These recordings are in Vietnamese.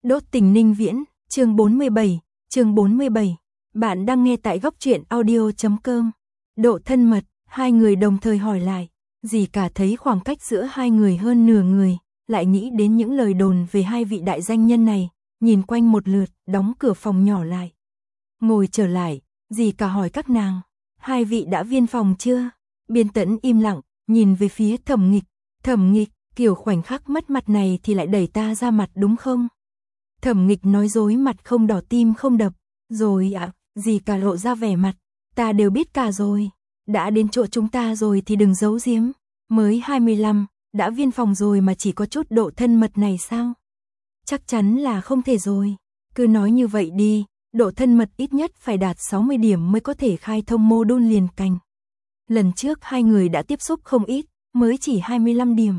Đốt tình ninh viễn, chương 47. Bạn đang nghe tại góc truyện audio.com. Độ thân mật, hai người đồng thời hỏi lại. Dì cả thấy khoảng cách giữa hai người hơn nửa người, lại nghĩ đến những lời đồn về hai vị đại danh nhân này, nhìn quanh một lượt, đóng cửa phòng nhỏ lại. Ngồi trở lại, dì cả hỏi các nàng, hai vị đã viên phòng chưa? Biên Tẫn im lặng, nhìn về phía Thẩm Nghịch, kiểu khoảnh khắc mất mặt này thì lại đẩy ta ra mặt đúng không? Thẩm Nghịch nói dối mặt không đỏ tim không đập, rồi ạ, dì cả lộ ra vẻ mặt, ta đều biết cả rồi, đã đến chỗ chúng ta rồi thì đừng giấu giếm, mới 25, đã viên phòng rồi mà chỉ có chút độ thân mật này sao? Chắc chắn là không thể rồi, cứ nói như vậy đi, độ thân mật ít nhất phải đạt 60 điểm mới có thể khai thông mô đun liền cành. Lần trước hai người đã tiếp xúc không ít, mới chỉ 25 điểm.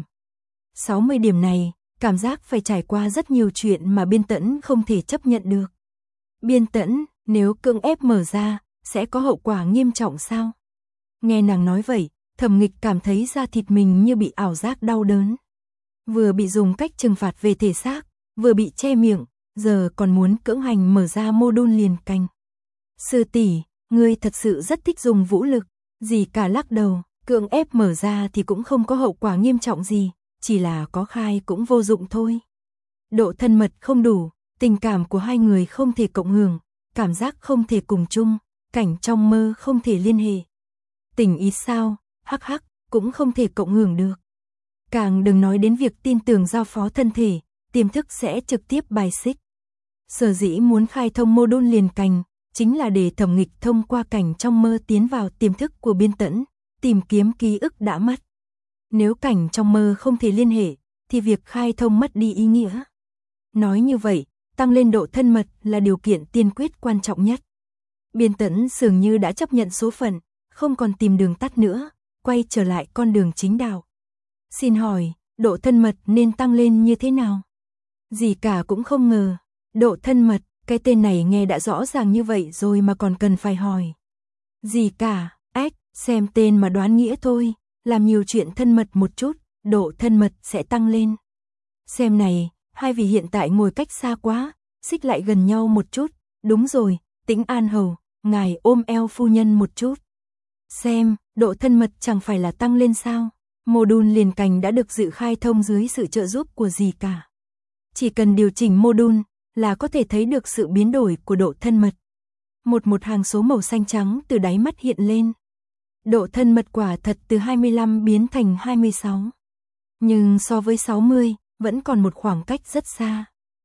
60 điểm này, cảm giác phải trải qua rất nhiều chuyện mà Biên Tẫn không thể chấp nhận được. Biên Tẫn, nếu cưỡng ép mở ra, sẽ có hậu quả nghiêm trọng sao? Nghe nàng nói vậy, Thẩm Nghịch cảm thấy da thịt mình như bị ảo giác đau đớn. Vừa bị dùng cách trừng phạt về thể xác, vừa bị che miệng, giờ còn muốn cưỡng hành mở ra mô đun liền cành. Sư tỷ, ngươi thật sự rất thích dùng vũ lực, dì cả lắc đầu, cưỡng ép mở ra thì cũng không có hậu quả nghiêm trọng gì, chỉ là có khai cũng vô dụng thôi. Độ thân mật không đủ, tình cảm của hai người không thể cộng hưởng, cảm giác không thể cùng chung, cảnh trong mơ không thể liên hệ. Tình ý sao, hắc, cũng không thể cộng hưởng được. Càng đừng nói đến việc tin tưởng giao phó thân thể, tiềm thức sẽ trực tiếp bài xích. Sở dĩ muốn khai thông mô đun liền cành, chính là để Thẩm Nghịch thông qua cảnh trong mơ tiến vào tiềm thức của Biên Tẫn, tìm kiếm ký ức đã mất. Nếu cảnh trong mơ không thể liên hệ, thì việc khai thông mất đi ý nghĩa. Nói như vậy, tăng lên độ thân mật là điều kiện tiên quyết quan trọng nhất. Biên Tẫn dường như đã chấp nhận số phận, không còn tìm đường tắt nữa, quay trở lại con đường chính đạo. Xin hỏi, độ thân mật nên tăng lên như thế nào? Dì cả cũng không ngờ, độ thân mật, cái tên này nghe đã rõ ràng như vậy rồi mà còn cần phải hỏi. Dì cả, xem tên mà đoán nghĩa thôi, làm nhiều chuyện thân mật một chút, độ thân mật sẽ tăng lên. Xem này, hai vị hiện tại ngồi cách xa quá, xích lại gần nhau một chút, đúng rồi, Tĩnh An hầu, ngài ôm eo phu nhân một chút. Xem, độ thân mật chẳng phải là tăng lên sao? Mô đun liền cành đã được dự khai thông dưới sự trợ giúp của dì cả. Chỉ cần điều chỉnh mô đun là có thể thấy được sự biến đổi của độ thân mật. Một hàng số màu xanh trắng từ đáy mắt hiện lên. Độ thân mật quả thật từ 25 biến thành 26. Nhưng so với 60, vẫn còn một khoảng cách rất xa.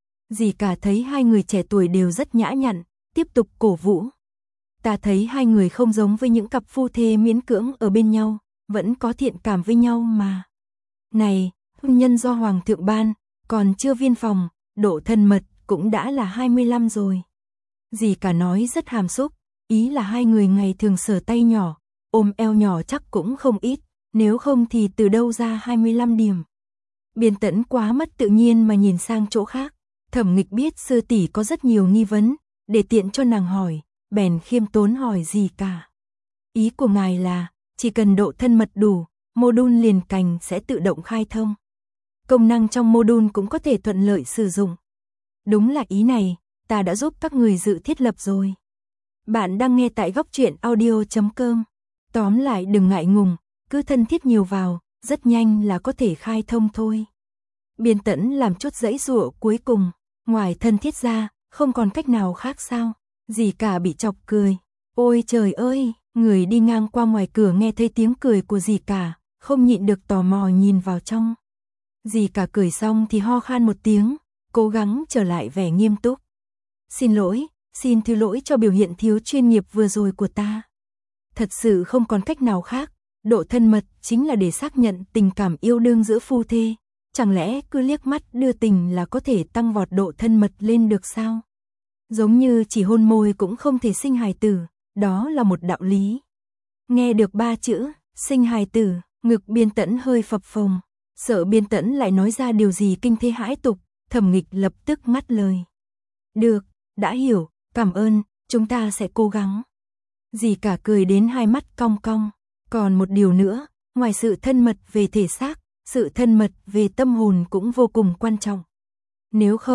Dì cả thấy hai người trẻ tuổi đều rất nhã nhặn, tiếp tục cổ vũ. Ta thấy hai người không giống với những cặp phu thê miễn cưỡng ở bên nhau, vẫn có thiện cảm với nhau mà. Này, hôn nhân do Hoàng thượng ban, còn chưa viên phòng, độ thân mật cũng đã là 25 rồi. Dì cả nói rất hàm xúc, ý là hai người ngày thường sờ tay nhỏ, ôm eo nhỏ chắc cũng không ít, nếu không thì từ đâu ra 25 điểm. Biên Tẫn quá mất tự nhiên mà nhìn sang chỗ khác, Thẩm Nghịch biết sư tỷ có rất nhiều nghi vấn, để tiện cho nàng hỏi, bèn khiêm tốn hỏi dì cả. Ý của ngài là, chỉ cần độ thân mật đủ, mô đun liền cành sẽ tự động khai thông. Công năng trong mô đun cũng có thể thuận lợi sử dụng. Đúng là ý này, ta đã giúp các người dự thiết lập rồi. Bạn đang nghe tại góc truyện audio.com. Tóm lại đừng ngại ngùng, cứ thân thiết nhiều vào, rất nhanh là có thể khai thông thôi. Biên Tẫn làm chút giãy giụa cuối cùng, ngoài thân thiết ra, không còn cách nào khác sao? Dì cả bị chọc cười. Ôi trời ơi, người đi ngang qua ngoài cửa nghe thấy tiếng cười của dì cả, không nhịn được tò mò nhìn vào trong. Dì cả cười xong thì ho khan một tiếng, cố gắng trở lại vẻ nghiêm túc. Xin lỗi, xin thứ lỗi cho biểu hiện thiếu chuyên nghiệp vừa rồi của ta. Thật sự không còn cách nào khác, độ thân mật chính là để xác nhận tình cảm yêu đương giữa phu thê. Chẳng lẽ cứ liếc mắt đưa tình là có thể tăng vọt độ thân mật lên được sao? Giống như chỉ hôn môi cũng không thể sinh hài tử, đó là một đạo lý. Nghe được 3 chữ, sinh hài tử, ngực Biên Tẫn hơi phập phồng, sợ Biên Tẫn lại nói ra điều gì kinh thế hãi tục, Thẩm Nghịch lập tức ngắt lời. Được, đã hiểu, cảm ơn, chúng ta sẽ cố gắng. Dì cả cười đến hai mắt cong cong, còn một điều nữa, ngoài sự thân mật về thể xác, sự thân mật về tâm hồn cũng vô cùng quan trọng. Nếu không,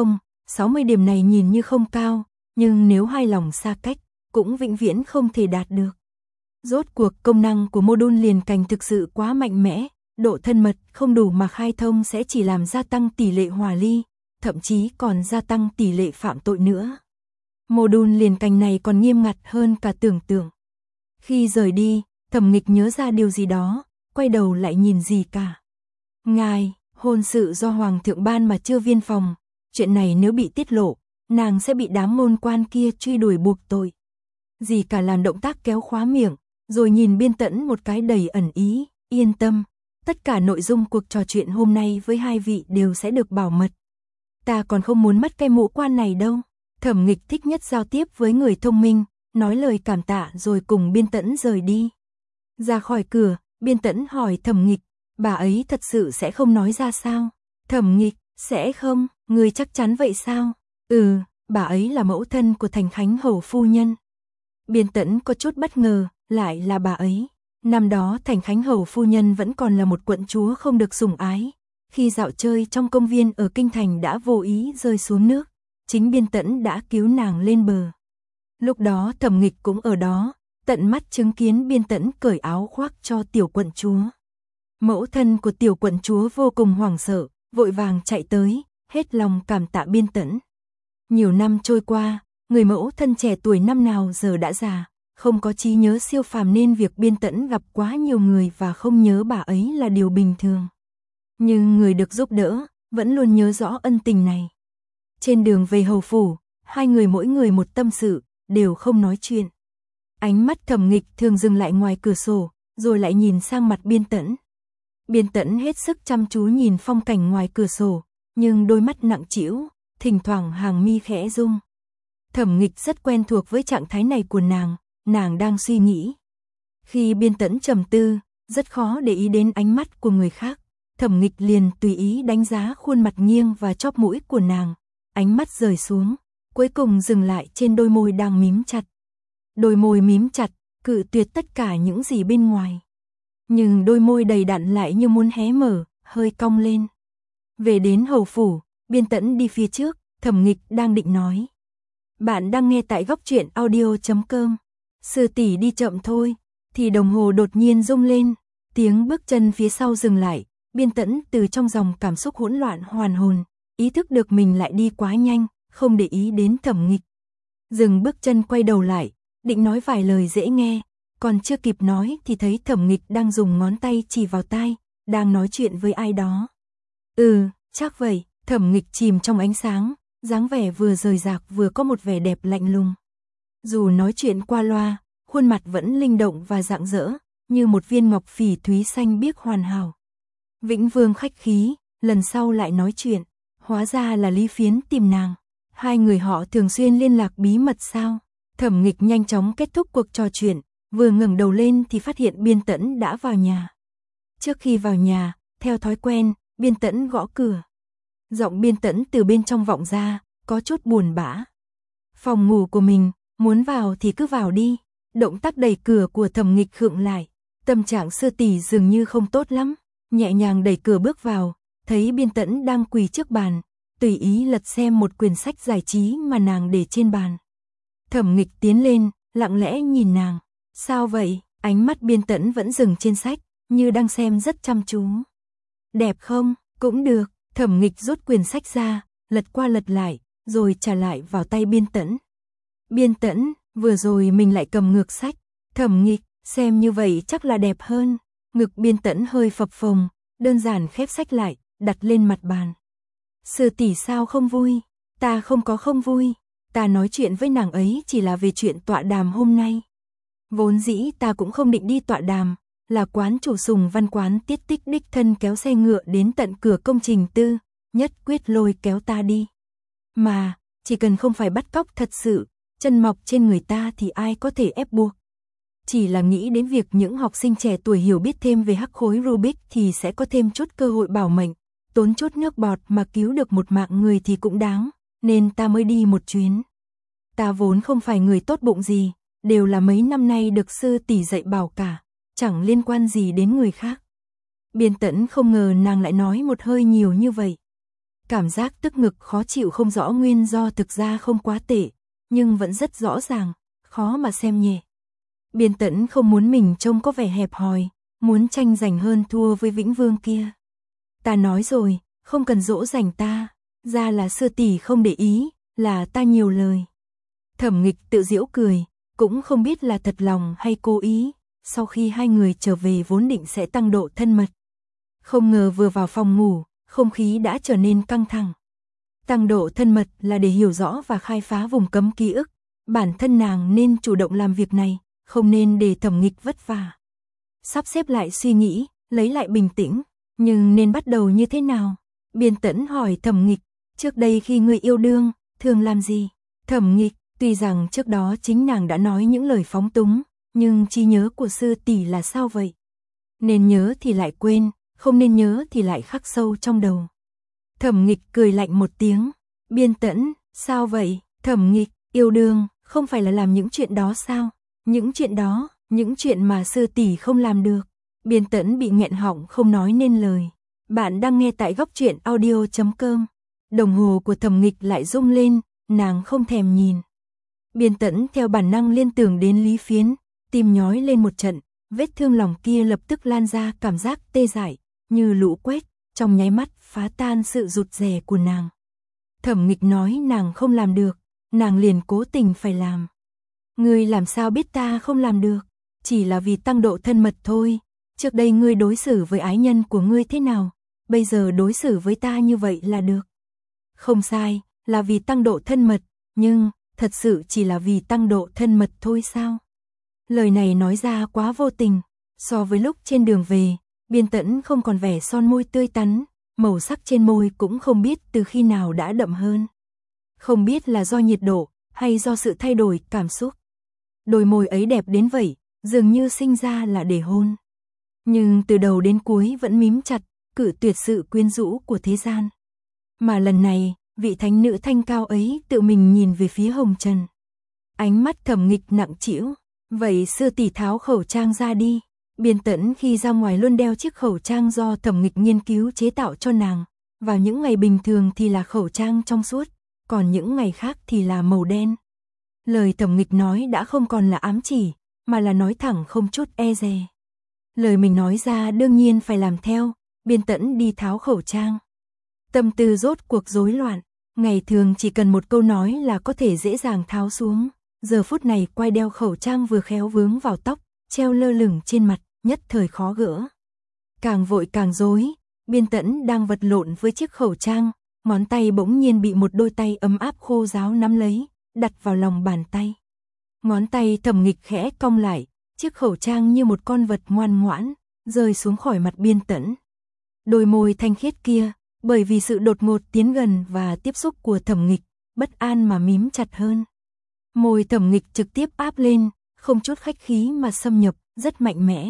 60 điểm này nhìn như không cao, nhưng nếu hai lòng xa cách, cũng vĩnh viễn không thể đạt được. Rốt cuộc công năng của module liền cành thực sự quá mạnh mẽ, độ thân mật không đủ mà khai thông sẽ chỉ làm gia tăng tỷ lệ hòa ly, thậm chí còn gia tăng tỷ lệ phạm tội nữa. Module liền cành này còn nghiêm ngặt hơn cả tưởng tượng. Khi rời đi, Thẩm Nghịch nhớ ra điều gì đó, quay đầu lại nhìn Dì Cả. Ngài, hôn sự do Hoàng thượng ban mà chưa viên phòng, chuyện này nếu bị tiết lộ, nàng sẽ bị đám môn quan kia truy đuổi buộc tội. Dì Cả làm động tác kéo khóa miệng, rồi nhìn Biên Tẫn một cái đầy ẩn ý, yên tâm, tất cả nội dung cuộc trò chuyện hôm nay với hai vị đều sẽ được bảo mật. Ta còn không muốn mất cái mũ quan này đâu. Thẩm Nghịch thích nhất giao tiếp với người thông minh, nói lời cảm tạ rồi cùng Biên Tẫn rời đi. Ra khỏi cửa, Biên Tẫn hỏi Thẩm Nghịch, bà ấy thật sự sẽ không nói ra sao? Thẩm Nghịch, sẽ không, người chắc chắn vậy sao? Ừ, bà ấy là mẫu thân của Thành Khánh Hầu phu nhân. Biên Tẫn có chút bất ngờ, lại là bà ấy. Năm đó Thành Khánh Hầu phu nhân vẫn còn là một quận chúa không được sủng ái. Khi dạo chơi trong công viên ở Kinh Thành đã vô ý rơi xuống nước, chính Biên Tẫn đã cứu nàng lên bờ. Lúc đó Thẩm Nghịch cũng ở đó, tận mắt chứng kiến Biên Tẫn cởi áo khoác cho tiểu quận chúa. Mẫu thân của tiểu quận chúa vô cùng hoảng sợ, vội vàng chạy tới, hết lòng cảm tạ Biên Tẫn. Nhiều năm trôi qua, người mẫu thân trẻ tuổi năm nào giờ đã già, không có trí nhớ siêu phàm nên việc Biên Tẫn gặp quá nhiều người và không nhớ bà ấy là điều bình thường. Nhưng người được giúp đỡ, vẫn luôn nhớ rõ ân tình này. Trên đường về hầu phủ, hai người mỗi người một tâm sự, đều không nói chuyện. Ánh mắt Thẩm Nghịch thường dừng lại ngoài cửa sổ, rồi lại nhìn sang mặt Biên Tẫn. Biên Tẫn hết sức chăm chú nhìn phong cảnh ngoài cửa sổ, nhưng đôi mắt nặng trĩu, thỉnh thoảng hàng mi khẽ rung. Thẩm Nghịch rất quen thuộc với trạng thái này của nàng đang suy nghĩ. Khi Biên Tẫn trầm tư, rất khó để ý đến ánh mắt của người khác. Thẩm Nghịch liền tùy ý đánh giá khuôn mặt nghiêng và chóp mũi của nàng, ánh mắt rời xuống, cuối cùng dừng lại trên đôi môi đang mím chặt. Đôi môi mím chặt, cự tuyệt tất cả những gì bên ngoài. Nhưng đôi môi đầy đặn lại như muốn hé mở, hơi cong lên. Về đến hầu phủ, Biên Tẫn đi phía trước, Thẩm Nghịch đang định nói. Bạn đang nghe tại góc truyện audio.com. Sư tỷ đi chậm thôi, thì đồng hồ đột nhiên rung lên, tiếng bước chân phía sau dừng lại. Biên Tẫn từ trong dòng cảm xúc hỗn loạn hoàn hồn, ý thức được mình lại đi quá nhanh, không để ý đến Thẩm Nghịch. Dừng bước chân quay đầu lại, định nói vài lời dễ nghe, còn chưa kịp nói thì thấy Thẩm Nghịch đang dùng ngón tay chỉ vào tai, đang nói chuyện với ai đó. Chắc vậy. Thẩm Nghịch chìm trong ánh sáng, dáng vẻ vừa rời rạc vừa có một vẻ đẹp lạnh lùng. Dù nói chuyện qua loa, khuôn mặt vẫn linh động và rạng rỡ, như một viên ngọc phỉ thúy xanh biếc hoàn hảo. Vĩnh Vương khách khí, lần sau lại nói chuyện, hóa ra là Lý Phiến tìm nàng. Hai người họ thường xuyên liên lạc bí mật sao? Thẩm Nghịch nhanh chóng kết thúc cuộc trò chuyện, vừa ngẩng đầu lên thì phát hiện Biên Tẫn đã vào nhà. Trước khi vào nhà, theo thói quen, Biên Tẫn gõ cửa. Giọng Biên Tẫn từ bên trong vọng ra, có chút buồn bã. Phòng ngủ của mình, muốn vào thì cứ vào đi. Động tác đẩy cửa của Thẩm Nghịch khựng lại, tâm trạng sư tỷ dường như không tốt lắm. Nhẹ nhàng đẩy cửa bước vào, thấy Biên Tẫn đang quỳ trước bàn, tùy ý lật xem một quyển sách giải trí mà nàng để trên bàn. Thẩm Nghịch tiến lên, lặng lẽ nhìn nàng. Sao vậy? Ánh mắt Biên Tẫn vẫn dừng trên sách, như đang xem rất chăm chú. Đẹp không? Cũng được. Thẩm Nghịch rút quyển sách ra, lật qua lật lại, rồi trả lại vào tay Biên Tẫn. Biên Tẫn, vừa rồi mình lại cầm ngược sách. Thẩm Nghịch, xem như vậy chắc là đẹp hơn. Ngực Biên Tẫn hơi phập phồng, đơn giản khép sách lại, đặt lên mặt bàn. Sư tỷ sao không vui? Ta không có không vui. Ta nói chuyện với nàng ấy chỉ là về chuyện tọa đàm hôm nay. Vốn dĩ ta cũng không định đi tọa đàm, là quán chủ Sùng Văn quán Tiết Tích đích thân kéo xe ngựa đến tận cửa công trình tư, nhất quyết lôi kéo ta đi. Mà, chỉ cần không phải bắt cóc thật sự, chân mọc trên người ta thì ai có thể ép buộc. Chỉ là nghĩ đến việc những học sinh trẻ tuổi hiểu biết thêm về hắc khối Rubik thì sẽ có thêm chút cơ hội bảo mệnh, tốn chút nước bọt mà cứu được một mạng người thì cũng đáng, nên ta mới đi một chuyến. Ta vốn không phải người tốt bụng gì, đều là mấy năm nay được sư tỷ dạy bảo cả, chẳng liên quan gì đến người khác. Biên Tẫn không ngờ nàng lại nói một hơi nhiều như vậy. Cảm giác tức ngực khó chịu không rõ nguyên do thực ra không quá tệ, nhưng vẫn rất rõ ràng, khó mà xem nhẹ. Biên Tẫn không muốn mình trông có vẻ hẹp hòi, muốn tranh giành hơn thua với Vĩnh Vương kia. Ta nói rồi, không cần dỗ dành ta, ra là sư tỷ không để ý, là ta nhiều lời. Thẩm Nghịch tự giễu cười, cũng không biết là thật lòng hay cố ý, sau khi hai người trở về vốn định sẽ tăng độ thân mật. Không ngờ vừa vào phòng ngủ, không khí đã trở nên căng thẳng. Tăng độ thân mật là để hiểu rõ và khai phá vùng cấm ký ức, bản thân nàng nên chủ động làm việc này, không nên để Thẩm Nghịch vất vả. Sắp xếp lại suy nghĩ, lấy lại bình tĩnh, nhưng nên bắt đầu như thế nào? Biên Tẫn hỏi Thẩm Nghịch, trước đây khi ngươi yêu đương, thường làm gì? Thẩm Nghịch, tuy rằng trước đó chính nàng đã nói những lời phóng túng, nhưng trí nhớ của sư tỷ là sao vậy? Nên nhớ thì lại quên, không nên nhớ thì lại khắc sâu trong đầu. Thẩm Nghịch cười lạnh một tiếng, Biên Tẫn, sao vậy? Thẩm Nghịch, yêu đương, không phải là làm những chuyện đó sao? Những chuyện đó, những chuyện mà sư tỷ không làm được. Biên Tẫn bị nghẹn họng không nói nên lời. Bạn đang nghe tại góc truyện audio.com. Đồng hồ của Thẩm Nghịch lại rung lên, nàng không thèm nhìn. Biên Tẫn theo bản năng liên tưởng đến Lý Phiến, tim nhói lên một trận, vết thương lòng kia lập tức lan ra cảm giác tê dại, như lũ quét, trong nháy mắt phá tan sự rụt rè của nàng. Thẩm Nghịch nói nàng không làm được, nàng liền cố tình phải làm. Ngươi làm sao biết ta không làm được? Chỉ là vì tăng độ thân mật thôi. Trước đây ngươi đối xử với ái nhân của ngươi thế nào? Bây giờ đối xử với ta như vậy là được. Không sai, là vì tăng độ thân mật, nhưng thật sự chỉ là vì tăng độ thân mật thôi sao? Lời này nói ra quá vô tình. So với lúc trên đường về, Biên Tẫn không còn vẻ son môi tươi tắn, màu sắc trên môi cũng không biết từ khi nào đã đậm hơn. Không biết là do nhiệt độ hay do sự thay đổi cảm xúc. Đôi môi ấy đẹp đến vậy, dường như sinh ra là để hôn. Nhưng từ đầu đến cuối vẫn mím chặt, cự tuyệt sự quyến rũ của thế gian. Mà lần này, vị thánh nữ thanh cao ấy tự mình nhìn về phía Hồng Trần. Ánh mắt Thẩm Nghịch nặng trĩu, vậy sư tỷ tháo khẩu trang ra đi. Biên Tẫn khi ra ngoài luôn đeo chiếc khẩu trang do Thẩm Nghịch nghiên cứu chế tạo cho nàng. Vào những ngày bình thường thì là khẩu trang trong suốt, còn những ngày khác thì là màu đen. Lời Thẩm Nghịch nói đã không còn là ám chỉ, mà là nói thẳng không chút e dè. Lời mình nói ra đương nhiên phải làm theo, Biên Tẫn đi tháo khẩu trang. Tâm tư rốt cuộc rối loạn, ngày thường chỉ cần một câu nói là có thể dễ dàng tháo xuống. Giờ phút này quay đeo khẩu trang vừa khéo vướng vào tóc, treo lơ lửng trên mặt, nhất thời khó gỡ. Càng vội càng rối, Biên Tẫn đang vật lộn với chiếc khẩu trang, ngón tay bỗng nhiên bị một đôi tay ấm áp khô ráo nắm lấy, đặt vào lòng bàn tay. Ngón tay Thẩm Nghịch khẽ cong lại, chiếc khẩu trang như một con vật ngoan ngoãn, rơi xuống khỏi mặt Biên Tẫn. Đôi môi thanh khiết kia, bởi vì sự đột ngột tiến gần và tiếp xúc của Thẩm Nghịch, bất an mà mím chặt hơn. Môi Thẩm Nghịch trực tiếp áp lên, không chút khách khí mà xâm nhập, rất mạnh mẽ.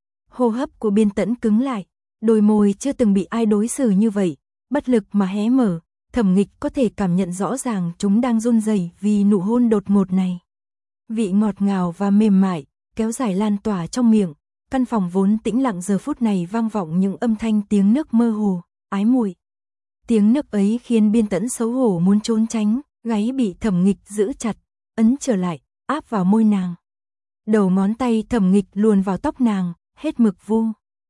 Hô hấp của Biên Tẫn cứng lại, đôi môi chưa từng bị ai đối xử như vậy, bất lực mà hé mở, Thẩm Nghịch có thể cảm nhận rõ ràng chúng đang run rẩy vì nụ hôn đột ngột này. Vị ngọt ngào và mềm mại, kéo dài lan tỏa trong miệng, căn phòng vốn tĩnh lặng giờ phút này vang vọng những âm thanh tiếng nấc mơ hồ, ái muội. Tiếng nấc ấy khiến Biên Tẫn xấu hổ muốn trốn tránh, gáy bị Thẩm Nghịch giữ chặt, ấn trở lại, áp vào môi nàng. Đầu ngón tay Thẩm Nghịch luồn vào tóc nàng, hết mực vu.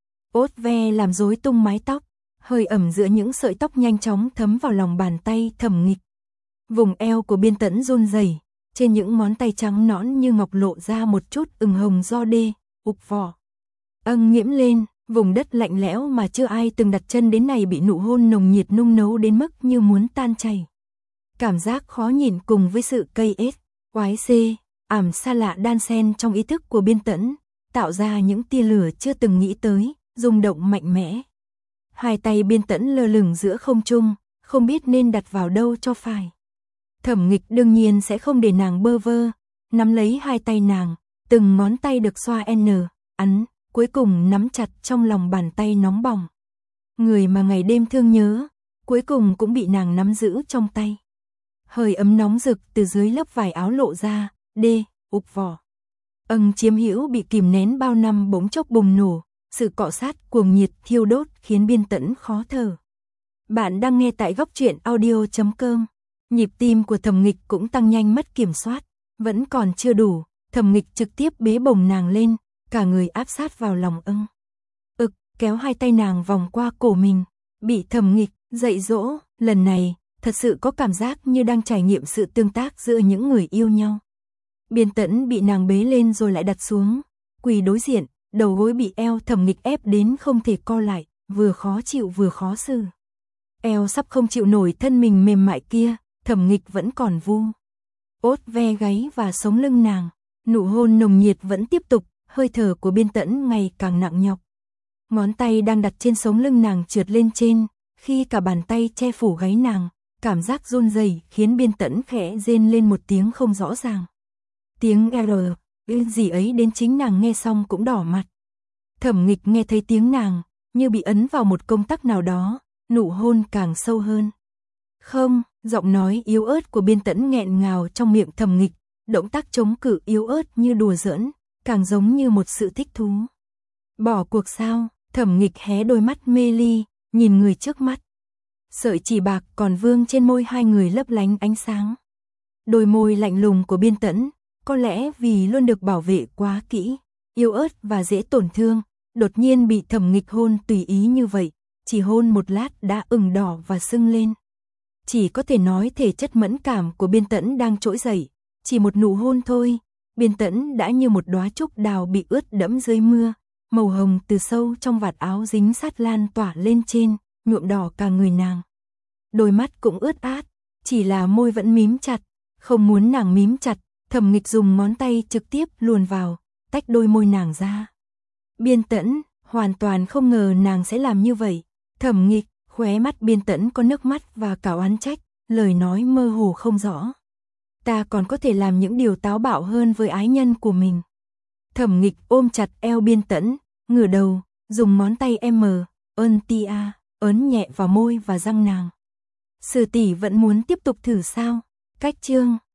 Ốt ve làm rối tung mái tóc, hơi ẩm giữa những sợi tóc nhanh chóng thấm vào lòng bàn tay Thẩm Nghịch. Vùng eo của Biên Tẫn run rẩy, trên những ngón tay trắng nõn như ngọc lộ ra một chút ửng hồng do đê, ục vỏ. Nghiễm lên, vùng đất lạnh lẽo mà chưa ai từng đặt chân đến này bị nụ hôn nồng nhiệt nung nấu đến mức như muốn tan chảy. Cảm giác khó nhịn cùng với sự cây ết, oái xê, ảm xa lạ đan xen trong ý thức của Biên Tẫn, tạo ra những tia lửa chưa từng nghĩ tới, rung động mạnh mẽ. Hai tay Biên Tẫn lơ lửng giữa không trung, không biết nên đặt vào đâu cho phải. Thẩm Nghịch đương nhiên sẽ không để nàng bơ vơ, nắm lấy hai tay nàng, từng ngón tay được xoa ấn, cuối cùng nắm chặt trong lòng bàn tay nóng bỏng. Người mà ngày đêm thương nhớ, cuối cùng cũng bị nàng nắm giữ trong tay. Hơi ấm nóng rực từ dưới lớp vải áo lộ ra, ục vỏ. Chiếm hữu bị kìm nén bao năm bỗng chốc bùng nổ, sự cọ sát cuồng nhiệt thiêu đốt khiến Biên Tẫn khó thở. Bạn đang nghe tại góc truyện audio.com. Nhịp tim của Thẩm Nghịch cũng tăng nhanh mất kiểm soát. Vẫn còn chưa đủ, Thẩm Nghịch trực tiếp bế bổng nàng lên, cả người áp sát vào lòng ưng. Kéo hai tay nàng vòng qua cổ mình. Bị Thẩm Nghịch dạy dỗ, lần này, thật sự có cảm giác như đang trải nghiệm sự tương tác giữa những người yêu nhau. Biên Tẫn bị nàng bế lên rồi lại đặt xuống, quỳ đối diện, đầu gối bị eo Thẩm Nghịch ép đến không thể co lại, vừa khó chịu vừa khó xử. Eo sắp không chịu nổi thân mình mềm mại kia, Thẩm Nghịch vẫn còn vu ốt ve gáy và sống lưng nàng. Nụ hôn nồng nhiệt vẫn tiếp tục, hơi thở của Biên Tẫn ngày càng nặng nhọc. Ngón tay đang đặt trên sống lưng nàng trượt lên trên, khi cả bàn tay che phủ gáy nàng, cảm giác run rẩy khiến Biên Tẫn khẽ rên lên một tiếng không rõ ràng. Tiếng gì ấy đến chính nàng nghe xong cũng đỏ mặt. Thẩm Nghịch nghe thấy tiếng nàng, như bị ấn vào một công tắc nào đó, nụ hôn càng sâu hơn. Không, giọng nói yếu ớt của Biên Tẫn nghẹn ngào trong miệng Thẩm Nghịch, động tác chống cự yếu ớt như đùa giỡn, càng giống như một sự thích thú. Bỏ cuộc sao? Thẩm Nghịch hé đôi mắt mê ly, nhìn người trước mắt. Sợi chỉ bạc còn vương trên môi hai người lấp lánh ánh sáng. Đôi môi lạnh lùng của Biên Tẫn, có lẽ vì luôn được bảo vệ quá kỹ, yếu ớt và dễ tổn thương, đột nhiên bị Thẩm Nghịch hôn tùy ý như vậy, chỉ hôn một lát đã ửng đỏ và sưng lên. Chỉ có thể nói thể chất mẫn cảm của Biên Tẫn đang trỗi dậy, chỉ một nụ hôn thôi, Biên Tẫn đã như một đóa trúc đào bị ướt đẫm dưới mưa. Màu hồng từ sâu trong vạt áo dính sát lan tỏa lên trên, nhuộm đỏ cả người nàng. Đôi mắt cũng ướt át, chỉ là môi vẫn mím chặt, không muốn nàng mím chặt, Thẩm Nghịch dùng ngón tay trực tiếp luồn vào, tách đôi môi nàng ra. Biên Tẫn hoàn toàn không ngờ nàng sẽ làm như vậy. Thẩm Nghịch, khóe mắt Biên Tẫn có nước mắt và cả oán trách, lời nói mơ hồ không rõ. Ta còn có thể làm những điều táo bạo hơn với ái nhân của mình. Thẩm Nghịch ôm chặt eo Biên Tẫn, ngửa đầu, dùng ngón tay ấn nhẹ vào môi và răng nàng. Sư tỷ vẫn muốn tiếp tục thử sao? Cách chương